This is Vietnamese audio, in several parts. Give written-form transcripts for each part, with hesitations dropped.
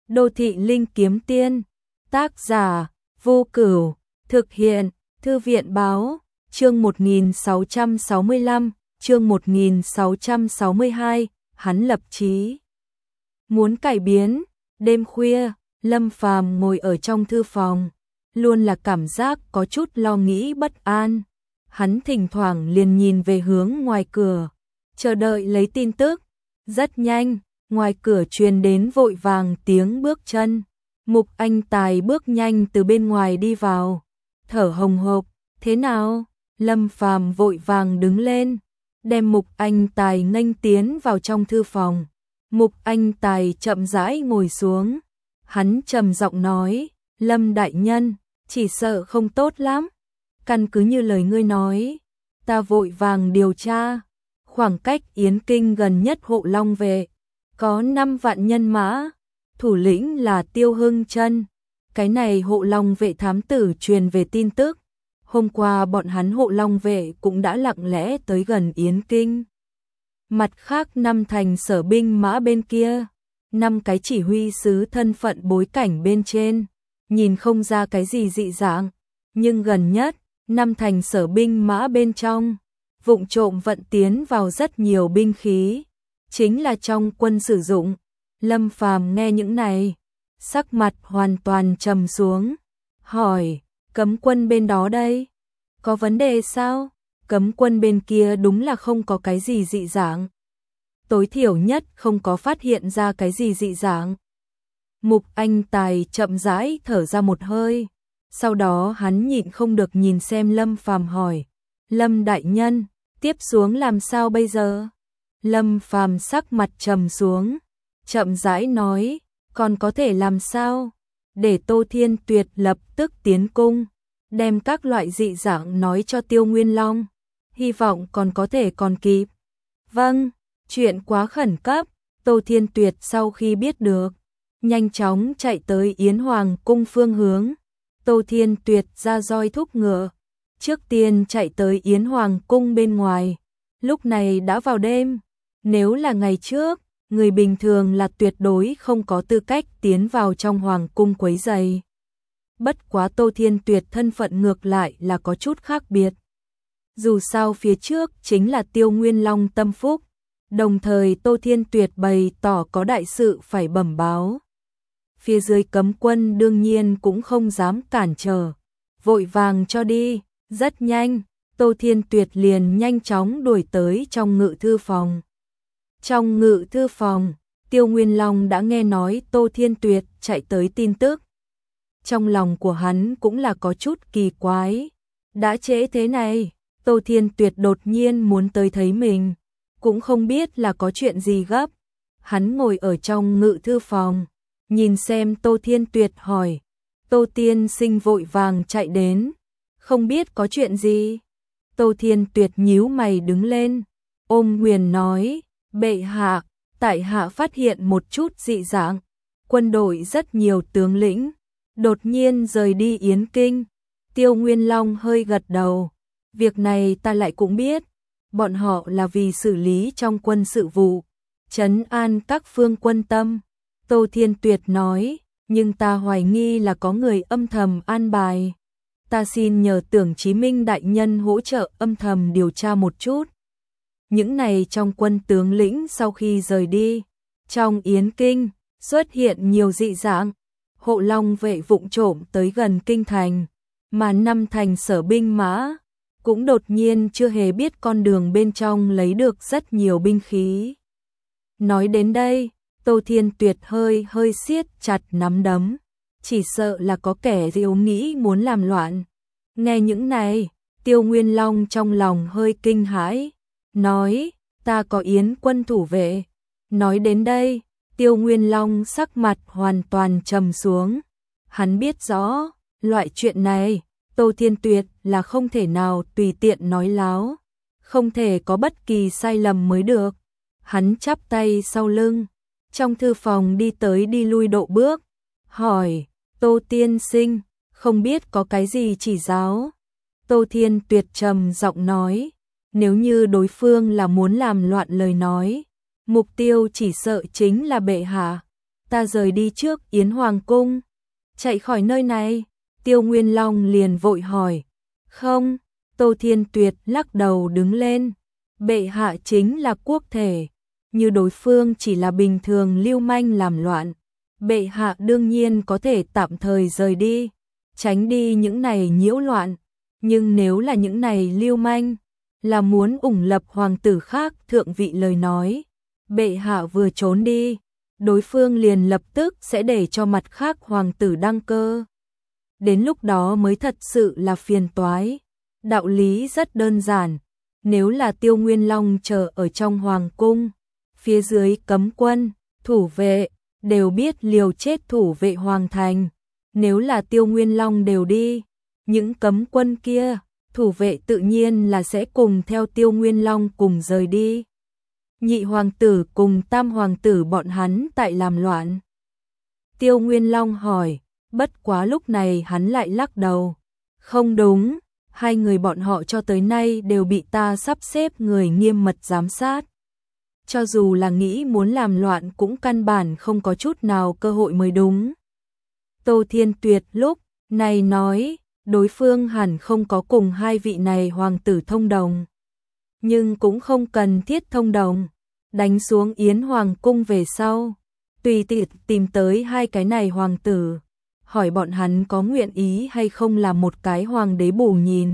Đô thị linh kiếm tiên, tác giả, Vô Cửu, thực hiện, Thư viện báo, chương 1665, chương 1662, hắn lập chí. Muốn cải biến, đêm khuya, Lâm Phàm ngồi ở trong thư phòng, luôn là cảm giác có chút lo nghĩ bất an. Hắn thỉnh thoảng liền nhìn về hướng ngoài cửa, chờ đợi lấy tin tức. Rất nhanh, ngoài cửa truyền đến vội vàng tiếng bước chân. Mục Anh Tài bước nhanh từ bên ngoài đi vào, thở hồng hộc. Thế nào? Lâm Phàm vội vàng đứng lên, đem Mục Anh Tài nghênh tiến vào trong thư phòng. Mục Anh Tài chậm rãi ngồi xuống, hắn trầm giọng nói, Lâm đại nhân, chỉ sợ không tốt lắm. Căn cứ như lời ngươi nói, ta vội vàng điều tra, khoảng cách Yến Kinh gần nhất Hộ Long vệ có 5 vạn nhân mã, thủ lĩnh là Tiêu Hưng Chân. Cái này Hộ Long vệ thám tử truyền về tin tức, hôm qua bọn hắn Hộ Long vệ cũng đã lặng lẽ tới gần Yến Kinh. Mặt khác 5 thành sở binh mã bên kia, 5 cái chỉ huy sứ thân phận bối cảnh bên trên, nhìn không ra cái gì dị dạng, nhưng gần nhất 5 thành sở binh mã bên trong, vụng trộm vận tiến vào rất nhiều binh khí, chính là trong quân sử dụng. Lâm Phàm nghe những này, sắc mặt hoàn toàn trầm xuống, hỏi, cấm quân bên đó đây, có vấn đề sao? Cấm quân bên kia đúng là không có cái gì dị dạng. Tối thiểu nhất không có phát hiện ra cái gì dị dạng. Mục Anh Tài chậm rãi thở ra một hơi, sau đó hắn nhịn không được nhìn xem Lâm Phàm hỏi, Lâm đại nhân, tiếp xuống làm sao bây giờ? Lâm Phàm sắc mặt trầm xuống, chậm rãi nói, còn có thể làm sao? Để Tô Thiên Tuyệt lập tức tiến cung, đem các loại dị dạng nói cho Tiêu Nguyên Long, hy vọng còn có thể còn kịp. Vâng, chuyện quá khẩn cấp. Tô Thiên Tuyệt sau khi biết được, nhanh chóng chạy tới Yến Hoàng cung phương hướng. Tô Thiên Tuyệt ra roi thúc ngựa, trước tiên chạy tới Yến Hoàng cung bên ngoài. Lúc này đã vào đêm, nếu là ngày trước, người bình thường là tuyệt đối không có tư cách tiến vào trong Hoàng cung quấy rầy. Bất quá Tô Thiên Tuyệt thân phận ngược lại là có chút khác biệt. Dù sao phía trước chính là Tiêu Nguyên Long tâm phúc, đồng thời Tô Thiên Tuyệt bày tỏ có đại sự phải bẩm báo. Phía dưới cấm quân đương nhiên cũng không dám cản trở, vội vàng cho đi. Rất nhanh, Tô Thiên Tuyệt liền nhanh chóng đuổi tới trong ngự thư phòng. Trong ngự thư phòng, Tiêu Nguyên Long đã nghe nói Tô Thiên Tuyệt chạy tới tin tức. Trong lòng của hắn cũng là có chút kỳ quái. Đã trễ thế này, Tô Thiên Tuyệt đột nhiên muốn tới thấy mình, cũng không biết là có chuyện gì gấp. Hắn ngồi ở trong ngự thư phòng, nhìn xem Tô Thiên Tuyệt hỏi, Tô tiên sinh vội vàng chạy đến, không biết có chuyện gì? Tô Thiên Tuyệt nhíu mày đứng lên, ôm quyền nói, bệ hạ, tại hạ phát hiện một chút dị dạng, quân đội rất nhiều tướng lĩnh đột nhiên rời đi Yến Kinh. Tiêu Nguyên Long hơi gật đầu, việc này ta lại cũng biết, bọn họ là vì xử lý trong quân sự vụ, trấn an các phương quân tâm. Tô Thiên Tuyệt nói, nhưng ta hoài nghi là có người âm thầm an bài. Ta xin nhờ Tưởng Chí Minh đại nhân hỗ trợ âm thầm điều tra một chút. Những này trong quân tướng lĩnh sau khi rời đi, trong Yến Kinh xuất hiện nhiều dị dạng. Hộ Long vệ vụng trộm tới gần kinh thành, mà 5 thành sở binh mã cũng đột nhiên chưa hề biết con đường bên trong lấy được rất nhiều binh khí. Nói đến đây, Tô Thiên Tuyệt hơi siết chặt nắm đấm, chỉ sợ là có kẻ diều nghĩ muốn làm loạn. Nghe những này, Tiêu Nguyên Long trong lòng hơi kinh hãi, nói, ta có Yến quân thủ vệ. Nói đến đây, Tiêu Nguyên Long sắc mặt hoàn toàn trầm xuống. Hắn biết rõ, loại chuyện này, Tô Thiên Tuyệt là không thể nào tùy tiện nói láo, không thể có bất kỳ sai lầm mới được. Hắn chắp tay sau lưng, trong thư phòng đi tới đi lui độ bước, hỏi, Tô tiên sinh, không biết có cái gì chỉ giáo? Tô Thiên Tuyệt trầm giọng nói, nếu như đối phương là muốn làm loạn lời nói, mục tiêu chỉ sợ chính là bệ hạ. ta rời đi trước Yến Hoàng cung, chạy khỏi nơi này. Tiêu Nguyên Long liền vội hỏi. Không, Tô Thiên Tuyệt lắc đầu đứng lên. Bệ hạ chính là quốc thể, như đối phương chỉ là bình thường lưu manh làm loạn, bệ hạ đương nhiên có thể tạm thời rời đi, tránh đi những này nhiễu loạn. Nhưng nếu là những này lưu manh, là muốn ủng lập hoàng tử khác thượng vị lời nói, bệ hạ vừa trốn đi, đối phương liền lập tức sẽ để cho mặt khác hoàng tử đăng cơ. Đến lúc đó mới thật sự là phiền toái. Đạo lý rất đơn giản, nếu là Tiêu Nguyên Long chờ ở trong hoàng cung, phía dưới cấm quân, thủ vệ, đều biết liều chết thủ vệ hoàng thành. Nếu là Tiêu Nguyên Long đều đi, những cấm quân kia, thủ vệ tự nhiên là sẽ cùng theo Tiêu Nguyên Long cùng rời đi. Nhị hoàng tử cùng tam hoàng tử bọn hắn tại làm loạn. Tiêu Nguyên Long hỏi, bất quá lúc này hắn lại lắc đầu. Không đúng, hai người bọn họ cho tới nay đều bị ta sắp xếp người nghiêm mật giám sát. Cho dù là nghĩ muốn làm loạn cũng căn bản không có chút nào cơ hội mới đúng. Tô Thiên Tuyệt lúc này nói, đối phương hẳn không có cùng hai vị này hoàng tử thông đồng. Nhưng cũng không cần thiết thông đồng, đánh xuống Yến Hoàng cung về sau, tùy tiện tìm tới hai cái này hoàng tử, hỏi bọn hắn có nguyện ý hay không là một cái hoàng đế bù nhìn.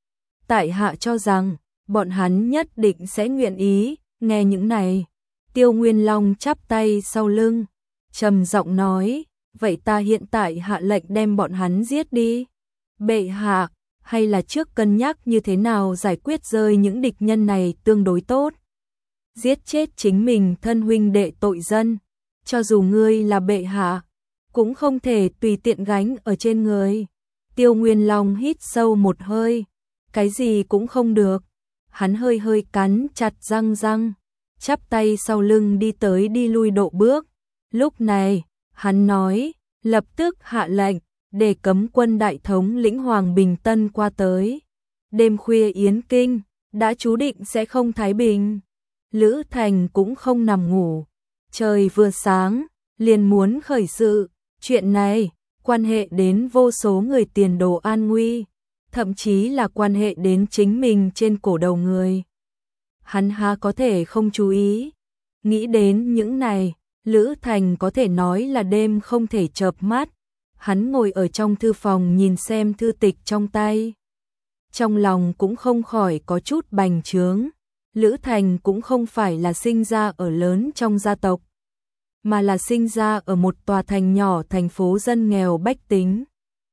Tại hạ cho rằng, bọn hắn nhất định sẽ nguyện ý. Nghe những này, Tiêu Nguyên Long chắp tay sau lưng, trầm giọng nói, vậy ta hiện tại hạ lệnh đem bọn hắn giết đi. Bệ hạ, hay là trước cân nhắc như thế nào giải quyết rơi những địch nhân này tương đối tốt. Giết chết chính mình thân huynh đệ tội dân, cho dù ngươi là bệ hạ, cũng không thể tùy tiện gánh ở trên người. Tiêu Nguyên Long hít sâu một hơi, cái gì cũng không được. Hắn hơi hơi cắn chặt răng, chắp tay sau lưng đi tới đi lui độ bước. Lúc này, hắn nói, lập tức hạ lệnh, để cấm quân đại thống lĩnh Hoàng Bình Tân qua tới. Đêm khuya Yến Kinh, đã chú định sẽ không thái bình. Lữ Thành cũng không nằm ngủ. Trời vừa sáng, liền muốn khởi sự. Chuyện này, quan hệ đến vô số người tiền đồ an nguy, thậm chí là quan hệ đến chính mình trên cổ đầu người. Hắn há có thể không chú ý. Nghĩ đến những này, Lữ Thành có thể nói là đêm không thể chợp mắt. Hắn ngồi ở trong thư phòng nhìn xem thư tịch trong tay. Trong lòng cũng không khỏi có chút bành trướng. Lữ Thành cũng không phải là sinh ra ở lớn trong gia tộc, mà là sinh ra ở một tòa thành nhỏ thành phố dân nghèo bách tính.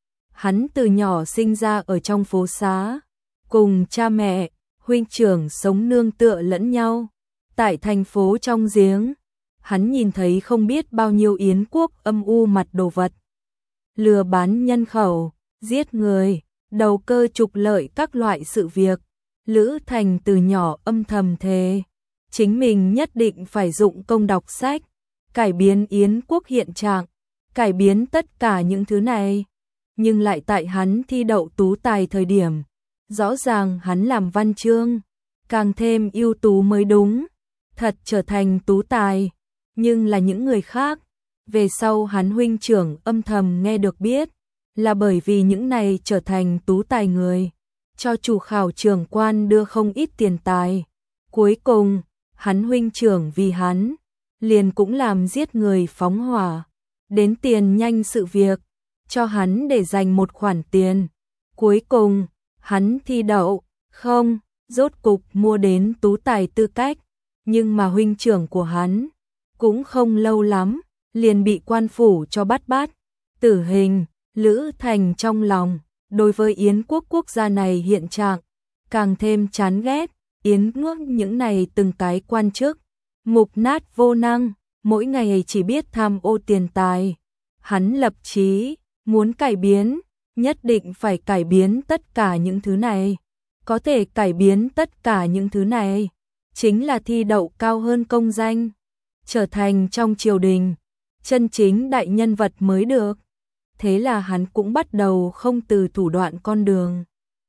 Hắn từ nhỏ sinh ra ở trong phố xá, cùng cha mẹ, huynh trưởng sống nương tựa lẫn nhau. Tại thành phố trong giếng, hắn nhìn thấy không biết bao nhiêu Yến quốc âm u mặt đồ vật. Lừa bán nhân khẩu, giết người, đầu cơ trục lợi các loại sự việc. Lữ Thành từ nhỏ âm thầm thề, chính mình nhất định phải dụng công đọc sách, cải biến Yến quốc hiện trạng, cải biến tất cả những thứ này. Nhưng lại tại hắn thi đậu tú tài thời điểm, rõ ràng hắn làm văn chương, càng thêm ưu tú mới đúng, thật trở thành tú tài. Nhưng là những người khác, về sau hắn huynh trưởng âm thầm nghe được biết, là bởi vì những này trở thành tú tài người, cho chủ khảo trưởng quan đưa không ít tiền tài. Cuối cùng, hắn huynh trưởng vì hắn, liền cũng làm giết người phóng hỏa, đến tiền nhanh sự việc, cho hắn để dành một khoản tiền. Cuối cùng, hắn thi đậu, không, rốt cục mua đến tú tài tư cách, nhưng mà huynh trưởng của hắn, cũng không lâu lắm, liền bị quan phủ cho bắt tử hình. Lữ Thành trong lòng, đối với Yến quốc quốc gia này hiện trạng, càng thêm chán ghét. Yến quốc những này từng cái quan chức, mục nát vô năng, mỗi ngày chỉ biết tham ô tiền tài. Hắn lập chí, muốn cải biến, nhất định phải cải biến tất cả những thứ này. Có thể cải biến tất cả những thứ này, chính là thi đậu cao hơn công danh, trở thành trong triều đình, chân chính đại nhân vật mới được. Thế là hắn cũng bắt đầu không từ thủ đoạn con đường.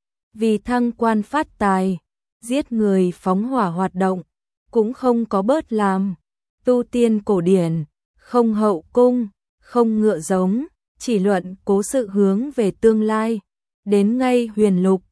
Vì thăng quan phát tài, giết người phóng hỏa hoạt động, cũng không có bớt làm. Tu tiên cổ điển, không hậu cung, không ngựa giống, chỉ luận cố sự hướng về tương lai. Đến ngay huyền lục,